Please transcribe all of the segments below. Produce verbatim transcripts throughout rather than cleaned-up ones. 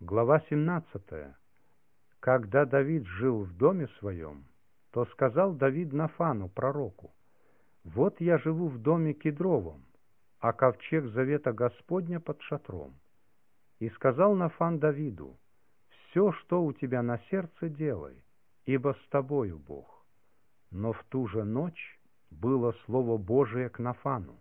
Глава семнадцатая. Когда Давид жил в доме своем, то сказал Давид Нафану, пророку: «Вот я живу в доме кедровом, а ковчег завета Господня под шатром». И сказал Нафан Давиду: «Все, что у тебя на сердце, делай, ибо с тобою Бог». Но в ту же ночь было слово Божие к Нафану: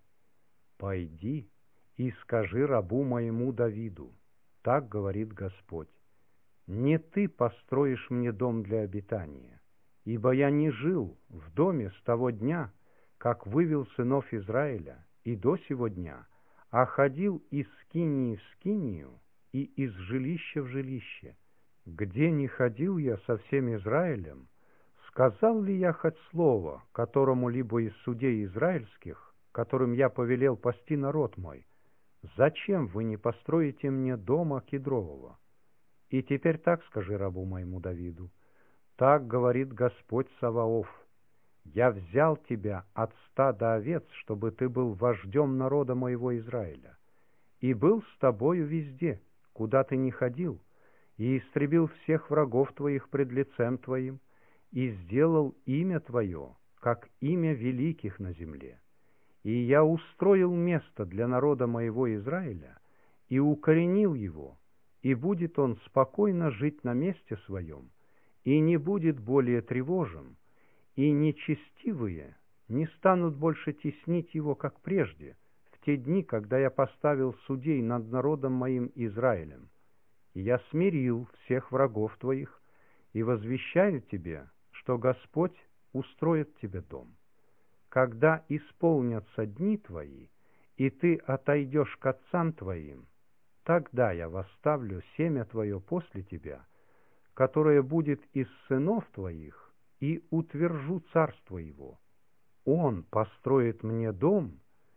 «Пойди и скажи рабу моему Давиду: так говорит Господь, не ты построишь мне дом для обитания, ибо я не жил в доме с того дня, как вывел сынов Израиля, и до сего дня, а ходил из скинии в скинию и из жилища в жилище. Где не ходил я со всем Израилем, сказал ли я хоть слово которому-либо из судей израильских, которым я повелел пасти народ мой: зачем вы не построите мне дома кедрового? И теперь так скажи рабу моему Давиду: так говорит Господь Саваоф: я взял тебя от стада овец, чтобы ты был вождем народа моего Израиля, и был с тобою везде, куда ты не ходил, и истребил всех врагов твоих пред лицем твоим, и сделал имя твое, как имя великих на земле. И я устроил место для народа моего Израиля и укоренил его, и будет он спокойно жить на месте своем, и не будет более тревожен, и нечестивые не станут больше теснить его, как прежде, в те дни, когда я поставил судей над народом моим Израилем. И я смирил всех врагов твоих, и возвещаю тебе, что Господь устроит тебе дом. Когда исполнятся дни твои, и ты отойдешь к отцам твоим, тогда я восставлю семя твое после тебя, которое будет из сынов твоих, и утвержу царство его. Он построит мне дом,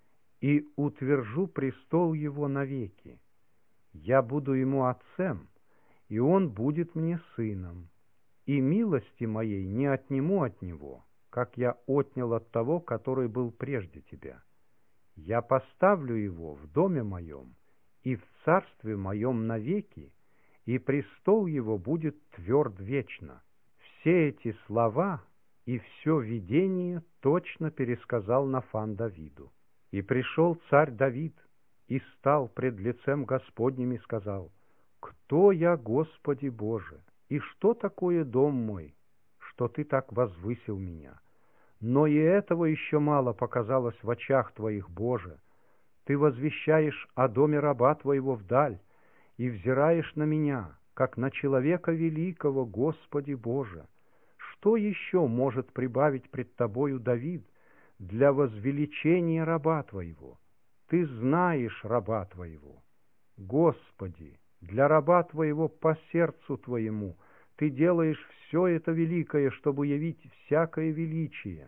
и утвержу престол его навеки. Я буду ему отцем, и он будет мне сыном, и милости моей не отниму от него, как я отнял от того, который был прежде тебя. Я поставлю его в доме моем и в царстве моем навеки, и престол его будет тверд вечно». Все эти слова и все видение точно пересказал Нафан Давиду. И пришел царь Давид, и стал пред лицем Господним, и сказал: «Кто я, Господи Боже, и что такое дом мой, что ты так возвысил меня? Но и этого еще мало показалось в очах твоих, Боже. Ты возвещаешь о доме раба твоего вдаль, и взираешь на меня, как на человека великого, Господи Боже. Что еще может прибавить пред тобою Давид для возвеличения раба твоего? Ты знаешь раба твоего. Господи, для раба твоего по сердцу твоему ты делаешь все это великое, чтобы явить всякое величие.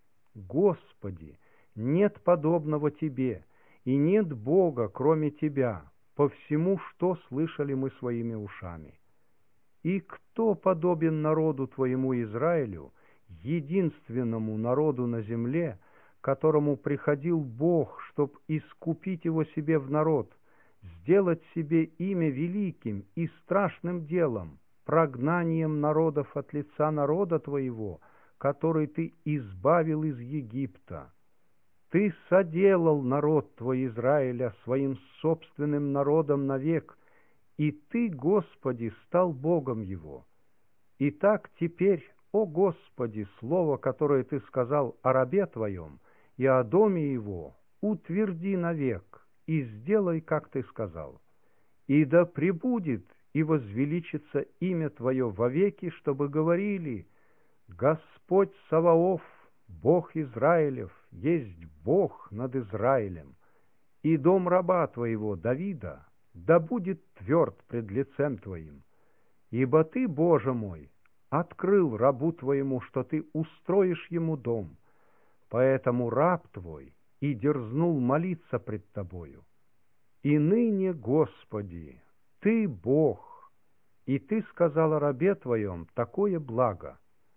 Господи, нет подобного тебе, и нет Бога, кроме тебя, по всему, что слышали мы своими ушами. И кто подобен народу твоему Израилю, единственному народу на земле, которому приходил Бог, чтоб искупить его себе в народ, сделать себе имя великим и страшным делом, прогнанием народов от лица народа твоего, который ты избавил из Египта? Ты соделал народ твой Израиля своим собственным народом навек, и ты, Господи, стал Богом его. Итак, теперь, о Господи, слово, которое ты сказал о рабе твоем и о доме его, утверди навек и сделай, как ты сказал. И да пребудет и возвеличится имя твое вовеки, чтобы говорили: Господь Саваоф, Бог Израилев, есть Бог над Израилем. И дом раба твоего Давида да будет тверд пред лицем твоим. Ибо ты, Боже мой, открыл рабу твоему, что ты устроишь ему дом, поэтому раб твой и дерзнул молиться пред тобою. И ныне, Господи, ты Бог, и ты сказал о рабе твоем такое благо.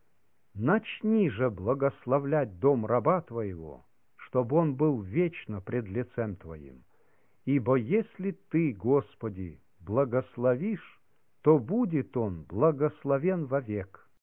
Начни же благословлять дом раба твоего, чтобы он был вечно пред лицем твоим. Ибо если ты, Господи, благословишь, то будет он благословен вовек.